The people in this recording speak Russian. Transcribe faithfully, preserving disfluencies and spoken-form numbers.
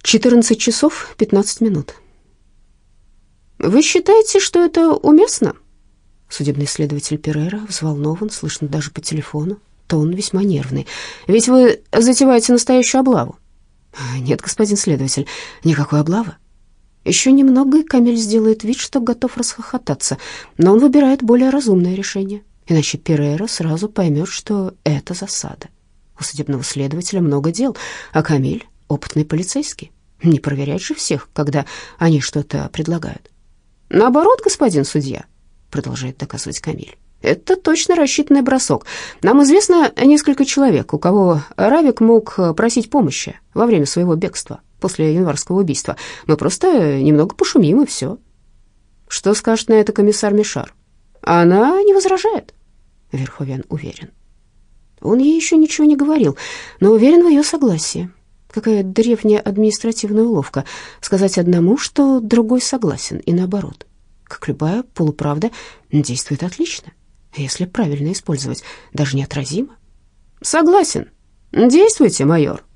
четырнадцать часов пятнадцать минут. «Вы считаете, что это уместно?» Судебный следователь Перейра взволнован, слышно даже по телефону. Тон весьма нервный. «Ведь вы затеваете настоящую облаву». «Нет, господин следователь, никакой облавы». Еще немного, и Камиль сделает вид, что готов расхохотаться, но он выбирает более разумное решение, иначе Перейра сразу поймет, что это засада. У судебного следователя много дел, а Камиль — опытный полицейский. Не проверять же всех, когда они что-то предлагают. «Наоборот, господин судья», — продолжает доказывать Камиль, — «это точно рассчитанный бросок. Нам известно несколько человек, у кого Равик мог просить помощи во время своего бегства после январского убийства. Мы просто немного пошумим, и все». «Что скажет на это комиссар Мишар?» «Она не возражает», — Верховен уверен. Он ей еще ничего не говорил, но уверен в ее согласии. Какая древняя административная уловка — сказать одному, что другой согласен, и наоборот. Как любая полуправда, действует отлично, если правильно использовать, даже неотразимо. «Согласен. Действуйте, майор».